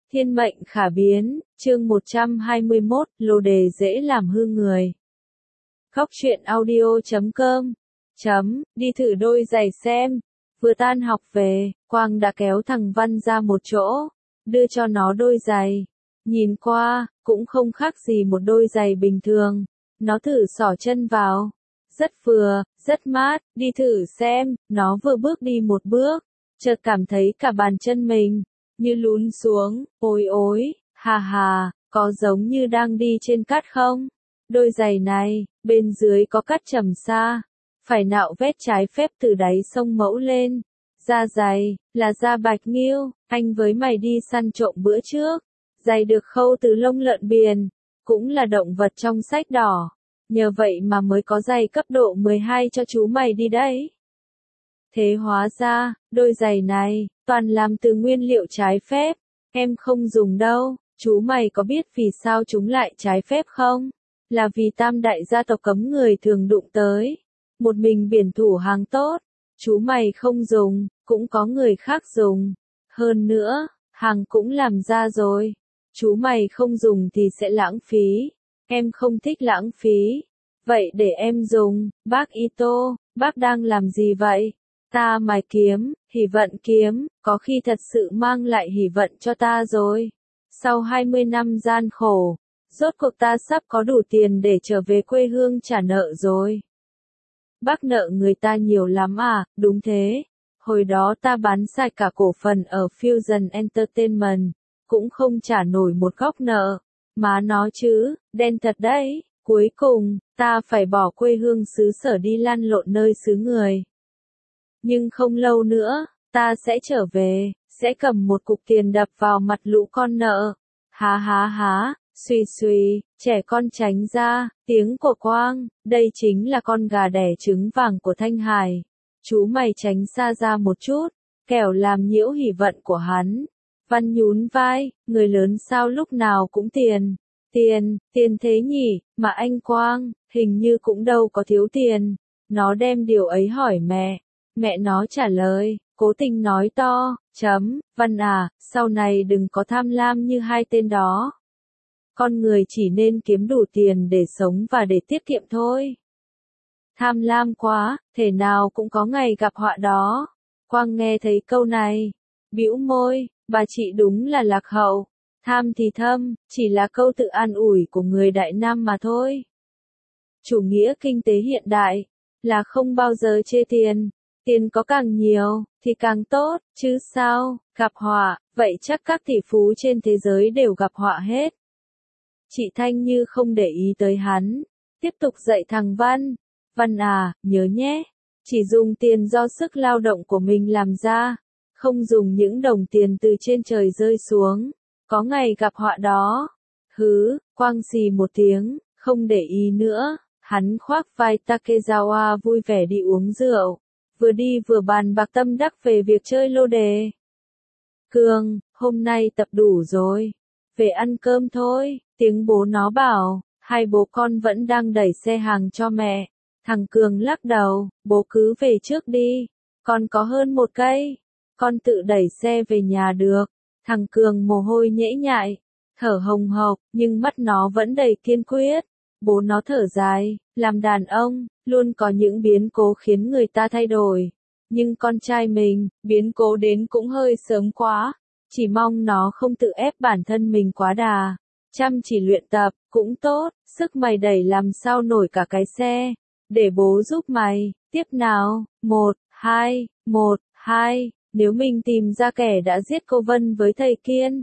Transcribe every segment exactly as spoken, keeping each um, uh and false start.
Thiên mệnh khả biến, chương một trăm hai mươi mốt, lô đề dễ làm hư người. Góc truyện audio chấm com chấm, đi thử đôi giày xem. Vừa tan học về, Quang đã kéo thằng Văn ra một chỗ, đưa cho nó đôi giày. Nhìn qua, cũng không khác gì một đôi giày bình thường. Nó thử xỏ chân vào. Rất vừa, rất mát, đi thử xem. Nó vừa bước đi một bước, chợt cảm thấy cả bàn chân mình như lún xuống, ôi ối, hà hà, có giống như đang đi trên cát không? Đôi giày này, bên dưới có cát trầm xa, phải nạo vét trái phép từ đáy sông Mẫu lên. Da giày, là da bạch nghiêu, anh với mày đi săn trộm bữa trước. Giày được khâu từ lông lợn biển, cũng là động vật trong sách đỏ. Nhờ vậy mà mới có giày cấp độ mười hai cho chú mày đi đấy. Thế hóa ra, đôi giày này, toàn làm từ nguyên liệu trái phép. Em không dùng đâu, chú mày có biết vì sao chúng lại trái phép không? Là vì tam đại gia tộc cấm người thường đụng tới. Một mình biển thủ hàng tốt, chú mày không dùng, cũng có người khác dùng. Hơn nữa, hàng cũng làm ra rồi. Chú mày không dùng thì sẽ lãng phí. Em không thích lãng phí. Vậy để em dùng, bác Ito, bác đang làm gì vậy? Ta mài kiếm, hỷ vận kiếm, có khi thật sự mang lại hỷ vận cho ta rồi. Sau hai mươi năm gian khổ, rốt cuộc ta sắp có đủ tiền để trở về quê hương trả nợ rồi. Bác nợ người ta nhiều lắm à? Đúng thế. Hồi đó ta bán sạch cả cổ phần ở Fusion Entertainment, cũng không trả nổi một góc nợ. Má nó chứ, đen thật đấy. Cuối cùng, ta phải bỏ quê hương xứ sở đi lăn lộn nơi xứ người. Nhưng không lâu nữa, ta sẽ trở về, sẽ cầm một cục tiền đập vào mặt lũ con nợ. Há há há, suy suy, trẻ con tránh ra, tiếng của Quang, đây chính là con gà đẻ trứng vàng của Thanh Hải. Chú mày tránh xa ra một chút, kẻo làm nhiễu hỷ vận của hắn. Văn nhún vai, người lớn sao lúc nào cũng tiền. Tiền, tiền thế nhỉ, mà anh Quang, hình như cũng đâu có thiếu tiền. Nó đem điều ấy hỏi mẹ. Mẹ nó trả lời, cố tình nói to, chấm, Văn à, sau này đừng có tham lam như hai tên đó. Con người chỉ nên kiếm đủ tiền để sống và để tiết kiệm thôi. Tham lam quá, thể nào cũng có ngày gặp họa đó. Quang nghe thấy câu này, bĩu môi, bà chị đúng là lạc hậu. Tham thì thâm, chỉ là câu tự an ủi của người Đại Nam mà thôi. Chủ nghĩa kinh tế hiện đại, là không bao giờ chê tiền. Tiền có càng nhiều, thì càng tốt, chứ sao, gặp họa, vậy chắc các tỷ phú trên thế giới đều gặp họa hết. Chị Thanh Như không để ý tới hắn, tiếp tục dạy thằng Văn. Văn à, nhớ nhé, chỉ dùng tiền do sức lao động của mình làm ra, không dùng những đồng tiền từ trên trời rơi xuống, có ngày gặp họa đó. Hứ, Quang xì một tiếng, không để ý nữa, hắn khoác vai Takezawa vui vẻ đi uống rượu. Vừa đi vừa bàn bạc tâm đắc về việc chơi lô đề. Cường, hôm nay tập đủ rồi. Về ăn cơm thôi, tiếng bố nó bảo, hai bố con vẫn đang đẩy xe hàng cho mẹ. Thằng Cường lắc đầu, bố cứ về trước đi. Con có hơn một cây. Con tự đẩy xe về nhà được. Thằng Cường mồ hôi nhễ nhại, thở hồng hộc, nhưng mắt nó vẫn đầy kiên quyết. Bố nó thở dài, làm đàn ông, luôn có những biến cố khiến người ta thay đổi. Nhưng con trai mình, biến cố đến cũng hơi sớm quá. Chỉ mong nó không tự ép bản thân mình quá đà. Chăm chỉ luyện tập, cũng tốt, sức mày đẩy làm sao nổi cả cái xe. Để bố giúp mày, tiếp nào, một, hai, một, hai, nếu mình tìm ra kẻ đã giết cô Vân với thầy Kiên.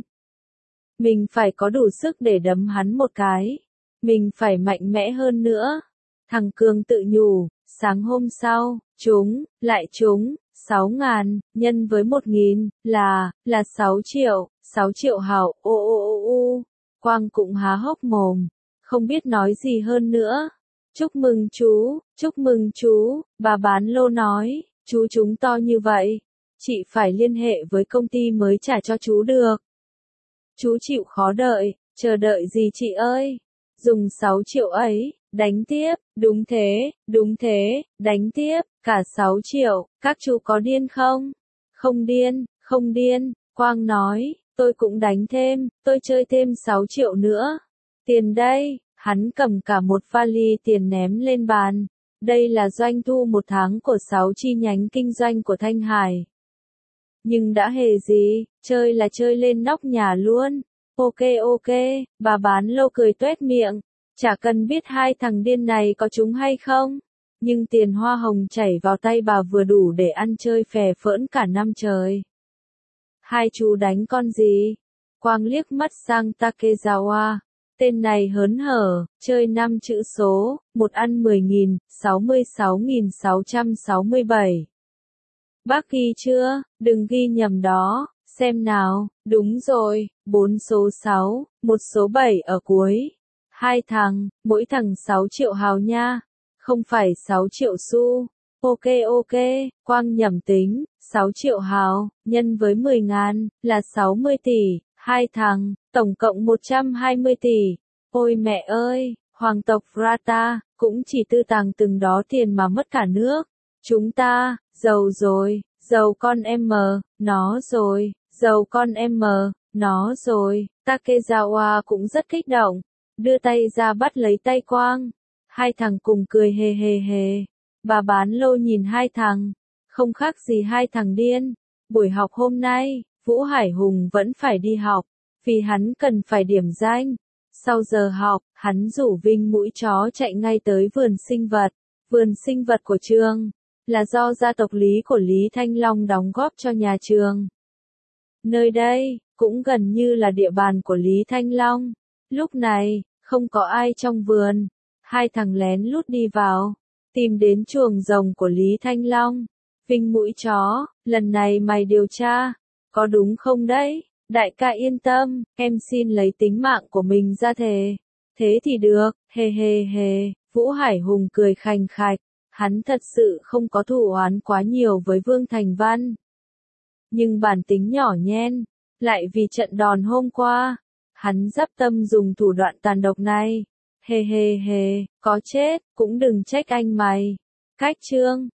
Mình phải có đủ sức để đấm hắn một cái. Mình phải mạnh mẽ hơn nữa. Thằng Cường tự nhủ, sáng hôm sau, chúng, lại chúng, sáu ngàn, nhân với một nghìn, là, là sáu triệu, sáu triệu hảo, ô ô ô ô. Quang cũng há hốc mồm, không biết nói gì hơn nữa. Chúc mừng chú, chúc mừng chú, bà bán lô nói, chú chúng to như vậy. Chị phải liên hệ với công ty mới trả cho chú được. Chú chịu khó đợi, chờ đợi gì chị ơi? Dùng sáu triệu ấy, đánh tiếp, đúng thế, đúng thế, đánh tiếp, cả sáu triệu, các chú có điên không? Không điên, không điên, Quang nói, tôi cũng đánh thêm, tôi chơi thêm sáu triệu nữa. Tiền đây, hắn cầm cả một vali tiền ném lên bàn. Đây là doanh thu một tháng của sáu chi nhánh kinh doanh của Thanh Hải. Nhưng đã hề gì, chơi là chơi lên nóc nhà luôn. Ok ok, bà bán lô cười tuét miệng. Chả cần biết hai thằng điên này có trúng hay không. Nhưng tiền hoa hồng chảy vào tay bà vừa đủ để ăn chơi phè phỡn cả năm trời. Hai chú đánh con gì? Quang liếc mắt sang Takezawa. Tên này hớn hở, chơi năm chữ số, một ăn mười nghìn, sáu mươi sáu nghìn sáu trăm sáu mươi bảy. Bác ghi chưa? Đừng ghi nhầm đó, xem nào, đúng rồi, bốn số sáu, một số bảy ở cuối. Hai thằng, mỗi thằng sáu triệu hào nha, không phải sáu triệu xu. Ok ok, Quang nhẩm tính, sáu triệu hào, nhân với mười ngàn, là sáu mươi tỷ, hai thằng, tổng cộng một trăm hai mươi tỷ. Ôi mẹ ơi, hoàng tộc Vrata, cũng chỉ tư tàng từng đó tiền mà mất cả nước. Chúng ta, giàu rồi, giàu con em mờ, nó rồi, giàu con em mờ, nó rồi. Takezawa cũng rất kích động, đưa tay ra bắt lấy tay Quang. Hai thằng cùng cười hề hề hề. Bà bán lô nhìn hai thằng, không khác gì hai thằng điên. Buổi học hôm nay, Vũ Hải Hùng vẫn phải đi học, vì hắn cần phải điểm danh. Sau giờ học, hắn rủ Vinh mũi chó chạy ngay tới vườn sinh vật. Vườn sinh vật của trường, là do gia tộc Lý của Lý Thanh Long đóng góp cho nhà trường. Nơi đây, cũng gần như là địa bàn của Lý Thanh Long. Lúc này, không có ai trong vườn. Hai thằng lén lút đi vào, tìm đến chuồng rồng của Lý Thanh Long. Vinh mũi chó, lần này mày điều tra, có đúng không đấy? Đại ca yên tâm, em xin lấy tính mạng của mình ra thề. Thế thì được, hề hề hề, Vũ Hải Hùng cười khành khạch. Hắn thật sự không có thù oán quá nhiều với Vương Thành Văn. Nhưng bản tính nhỏ nhen, lại vì trận đòn hôm qua, hắn dắp tâm dùng thủ đoạn tàn độc này. Hề hề hề, có chết, cũng đừng trách anh mày. Cách chương